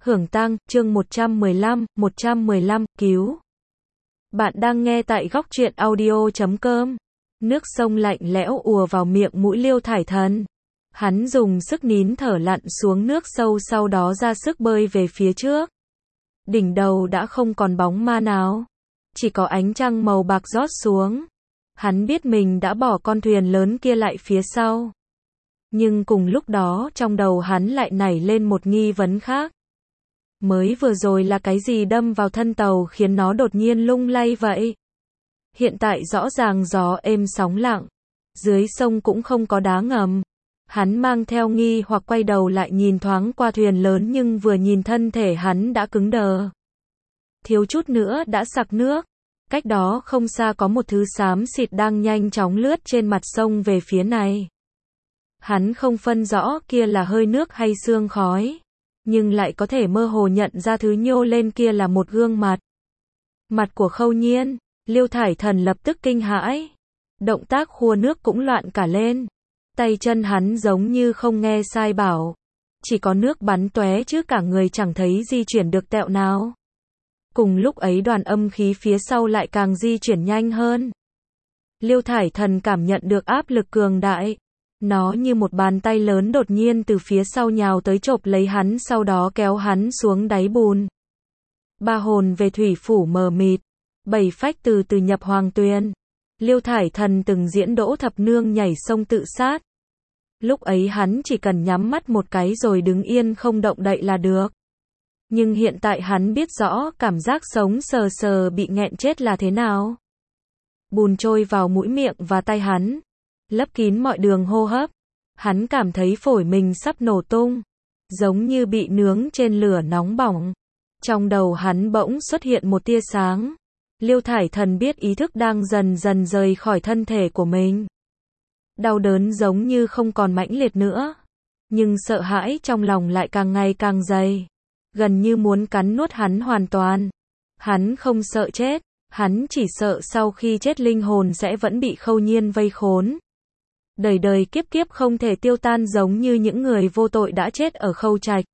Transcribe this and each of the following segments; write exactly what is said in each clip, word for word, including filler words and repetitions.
Hưởng tang, chương một trăm mười lăm, một trăm mười lăm, cứu. Bạn đang nghe tại góc truyện audio chấm com. Nước sông lạnh lẽo ùa vào miệng mũi Liêu Thải Thần. Hắn dùng sức nín thở lặn xuống nước sâu, sau đó ra sức bơi về phía trước. Đỉnh đầu đã không còn bóng ma nào, chỉ có ánh trăng màu bạc rót xuống. Hắn biết mình đã bỏ con thuyền lớn kia lại phía sau. Nhưng cùng lúc đó trong đầu hắn lại nảy lên một nghi vấn khác. Mới vừa rồi là cái gì đâm vào thân tàu khiến nó đột nhiên lung lay vậy? Hiện tại rõ ràng gió êm sóng lặng, dưới sông cũng không có đá ngầm. Hắn mang theo nghi hoặc quay đầu lại nhìn thoáng qua thuyền lớn, nhưng vừa nhìn thân thể hắn đã cứng đờ. Thiếu chút nữa đã sặc nước. Cách đó không xa có một thứ xám xịt đang nhanh chóng lướt trên mặt sông về phía này. Hắn không phân rõ kia là hơi nước hay sương khói, nhưng lại có thể mơ hồ nhận ra thứ nhô lên kia là một gương mặt. Mặt của Khâu Nhiên. Liêu Thải Thần lập tức kinh hãi. Động tác khua nước cũng loạn cả lên. Tay chân hắn giống như không nghe sai bảo. Chỉ có nước bắn tóe chứ cả người chẳng thấy di chuyển được tẹo nào. Cùng lúc ấy đoàn âm khí phía sau lại càng di chuyển nhanh hơn. Liêu Thải Thần cảm nhận được áp lực cường đại. Nó như một bàn tay lớn đột nhiên từ phía sau nhào tới chộp lấy hắn, sau đó kéo hắn xuống đáy bùn. Ba hồn về thủy phủ mờ mịt, bảy phách từ từ nhập hoàng tuyền. Liêu Thải Thần từng diễn Đỗ Thập Nương nhảy sông tự sát. Lúc ấy hắn chỉ cần nhắm mắt một cái rồi đứng yên không động đậy là được. Nhưng hiện tại hắn biết rõ cảm giác sống sờ sờ bị nghẹn chết là thế nào. Bùn trôi vào mũi miệng và tay hắn, lấp kín mọi đường hô hấp. Hắn cảm thấy phổi mình sắp nổ tung, giống như bị nướng trên lửa nóng bỏng. Trong đầu hắn bỗng xuất hiện một tia sáng. Liêu Thải Thần biết ý thức đang dần dần rời khỏi thân thể của mình. Đau đớn giống như không còn mãnh liệt nữa, nhưng sợ hãi trong lòng lại càng ngày càng dày, gần như muốn cắn nuốt hắn hoàn toàn. Hắn không sợ chết, hắn chỉ sợ sau khi chết linh hồn sẽ vẫn bị Khâu Nhiên vây khốn. Đời đời kiếp kiếp không thể tiêu tan, giống như những người vô tội đã chết ở Khâu Trạch.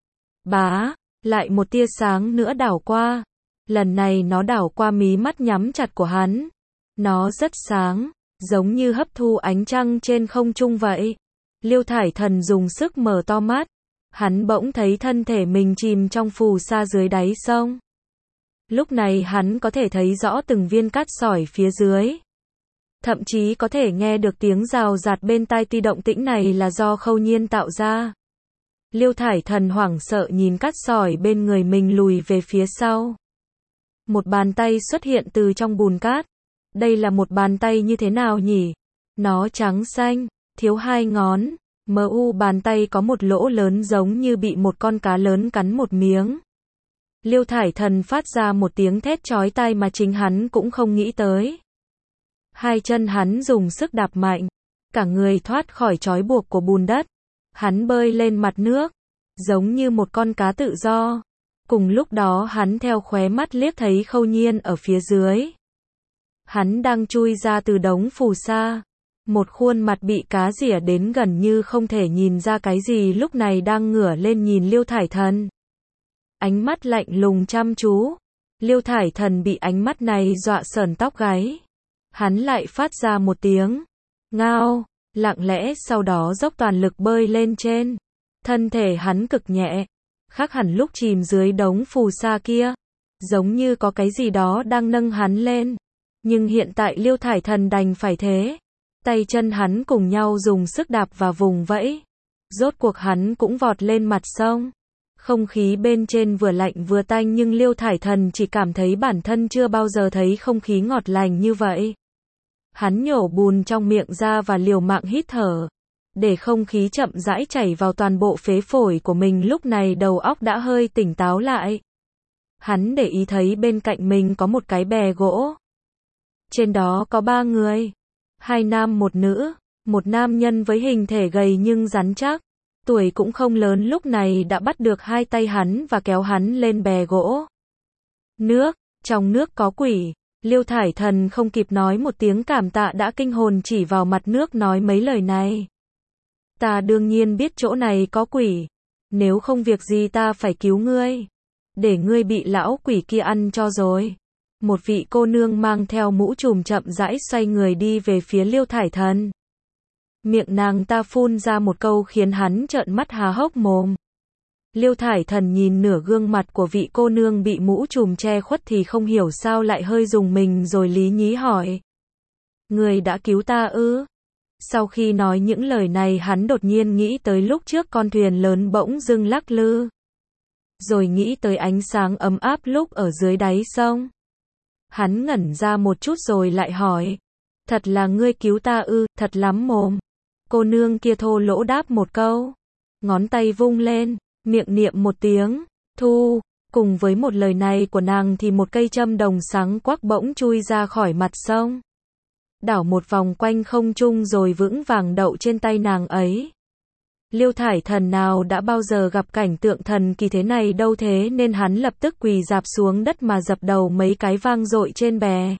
Bá, lại một tia sáng nữa đảo qua. Lần này nó đảo qua mí mắt nhắm chặt của hắn. Nó rất sáng, giống như hấp thu ánh trăng trên không trung vậy. Liêu Thải Thần dùng sức mở to mắt. Hắn bỗng thấy thân thể mình chìm trong phù sa dưới đáy sông. Lúc này hắn có thể thấy rõ từng viên cát sỏi phía dưới. Thậm chí có thể nghe được tiếng rào rạt bên tai, tuy động tĩnh này là do Khâu Nhiên tạo ra. Liêu Thải Thần hoảng sợ nhìn cát sỏi bên người mình lùi về phía sau. Một bàn tay xuất hiện từ trong bùn cát. Đây là một bàn tay như thế nào nhỉ? Nó trắng xanh, thiếu hai ngón. Mờ u bàn tay có một lỗ lớn giống như bị một con cá lớn cắn một miếng. Liêu Thải Thần phát ra một tiếng thét chói tai mà chính hắn cũng không nghĩ tới. Hai chân hắn dùng sức đạp mạnh, cả người thoát khỏi trói buộc của bùn đất. Hắn bơi lên mặt nước, giống như một con cá tự do. Cùng lúc đó hắn theo khóe mắt liếc thấy Khâu Nhiên ở phía dưới. Hắn đang chui ra từ đống phù sa. Một khuôn mặt bị cá rỉa đến gần như không thể nhìn ra cái gì, lúc này đang ngửa lên nhìn Liêu Thải Thần. Ánh mắt lạnh lùng chăm chú. Liêu Thải Thần bị ánh mắt này dọa sởn tóc gáy. Hắn lại phát ra một tiếng ngao, lặng lẽ, sau đó dốc toàn lực bơi lên trên. Thân thể hắn cực nhẹ, khác hẳn lúc chìm dưới đống phù sa kia, giống như có cái gì đó đang nâng hắn lên. Nhưng hiện tại Liêu Thải Thần đành phải thế. Tay chân hắn cùng nhau dùng sức đạp và vùng vẫy. Rốt cuộc hắn cũng vọt lên mặt sông. Không khí bên trên vừa lạnh vừa tanh, nhưng Liêu Thải Thần chỉ cảm thấy bản thân chưa bao giờ thấy không khí ngọt lành như vậy. Hắn nhổ bùn trong miệng ra và liều mạng hít thở, để không khí chậm rãi chảy vào toàn bộ phế phổi của mình. Lúc này đầu óc đã hơi tỉnh táo lại. Hắn để ý thấy bên cạnh mình có một cái bè gỗ. Trên đó có ba người, hai nam một nữ. Một nam nhân với hình thể gầy nhưng rắn chắc, tuổi cũng không lớn, lúc này đã bắt được hai tay hắn và kéo hắn lên bè gỗ. Nước, trong nước có quỷ. Liêu Thải Thần không kịp nói một tiếng cảm tạ đã kinh hồn chỉ vào mặt nước nói mấy lời này. Ta đương nhiên biết chỗ này có quỷ. Nếu không việc gì ta phải cứu ngươi. Để ngươi bị lão quỷ kia ăn cho rồi. Một vị cô nương mang theo mũ trùm chậm rãi xoay người đi về phía Liêu Thải Thần. Miệng nàng ta phun ra một câu khiến hắn trợn mắt há hốc mồm. Liêu Thải Thần nhìn nửa gương mặt của vị cô nương bị mũ trùm che khuất thì không hiểu sao lại hơi rùng mình rồi lý nhí hỏi. Người đã cứu ta ư? Sau khi nói những lời này hắn đột nhiên nghĩ tới lúc trước con thuyền lớn bỗng dưng lắc lư. Rồi nghĩ tới ánh sáng ấm áp lúc ở dưới đáy sông. Hắn ngẩn ra một chút rồi lại hỏi. Thật là ngươi cứu ta ư, thật lắm mồm. Cô nương kia thô lỗ đáp một câu. Ngón tay vung lên, miệng niệm một tiếng, thu. Cùng với một lời này của nàng thì một cây châm đồng sáng quắc bỗng chui ra khỏi mặt sông. Đảo một vòng quanh không trung rồi vững vàng đậu trên tay nàng ấy. Liêu Thải Thần nào đã bao giờ gặp cảnh tượng thần kỳ thế này đâu, thế nên hắn lập tức quỳ rạp xuống đất mà dập đầu mấy cái vang dội trên bè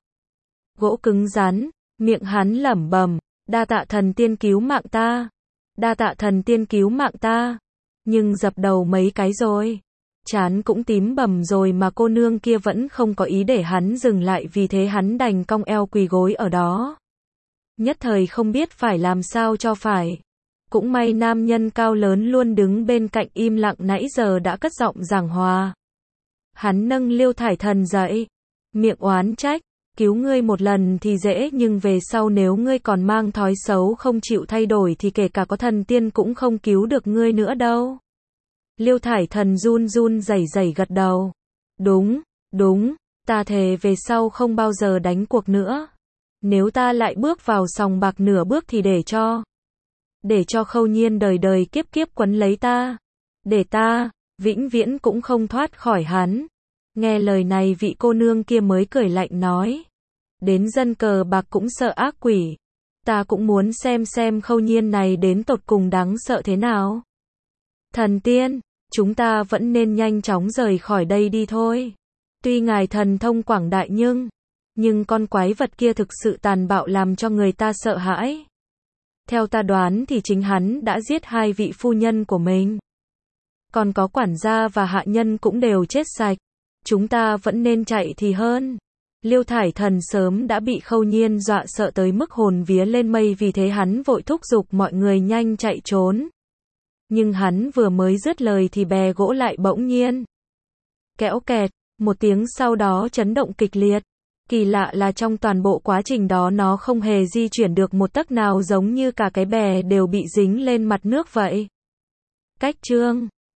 gỗ cứng rắn, miệng hắn lẩm bẩm, đa tạ thần tiên cứu mạng ta, đa tạ thần tiên cứu mạng ta. Nhưng dập đầu mấy cái rồi, trán cũng tím bầm rồi mà cô nương kia vẫn không có ý để hắn dừng lại, vì thế hắn đành cong eo quỳ gối ở đó. Nhất thời không biết phải làm sao cho phải. Cũng may nam nhân cao lớn luôn đứng bên cạnh im lặng nãy giờ đã cất giọng giảng hòa. Hắn nâng Liêu Thải Thần dậy, miệng oán trách, cứu ngươi một lần thì dễ nhưng về sau nếu ngươi còn mang thói xấu không chịu thay đổi thì kể cả có thần tiên cũng không cứu được ngươi nữa đâu. Liêu Thải Thần run run rẩy rẩy gật đầu. Đúng, đúng, ta thề về sau không bao giờ đánh cuộc nữa. Nếu ta lại bước vào sòng bạc nửa bước thì để cho Để cho Khâu Nhiên đời đời kiếp kiếp quấn lấy ta. Để ta, vĩnh viễn cũng không thoát khỏi hắn. Nghe lời này vị cô nương kia mới cười lạnh nói. Đến dân cờ bạc cũng sợ ác quỷ. Ta cũng muốn xem xem Khâu Nhiên này đến tột cùng đáng sợ thế nào. Thần tiên, chúng ta vẫn nên nhanh chóng rời khỏi đây đi thôi. Tuy ngài thần thông quảng đại nhưng, nhưng con quái vật kia thực sự tàn bạo làm cho người ta sợ hãi. Theo ta đoán thì chính hắn đã giết hai vị phu nhân của mình. Còn có quản gia và hạ nhân cũng đều chết sạch. Chúng ta vẫn nên chạy thì hơn. Liêu Thải Thần sớm đã bị Khâu Nhiên dọa sợ tới mức hồn vía lên mây, vì thế hắn vội thúc giục mọi người nhanh chạy trốn. Nhưng hắn vừa mới dứt lời thì bè gỗ lại bỗng nhiên kéo kẹt, một tiếng sau đó chấn động kịch liệt. Kỳ lạ là trong toàn bộ quá trình đó nó không hề di chuyển được một tấc nào, giống như cả cái bè đều bị dính lên mặt nước vậy. Cách chương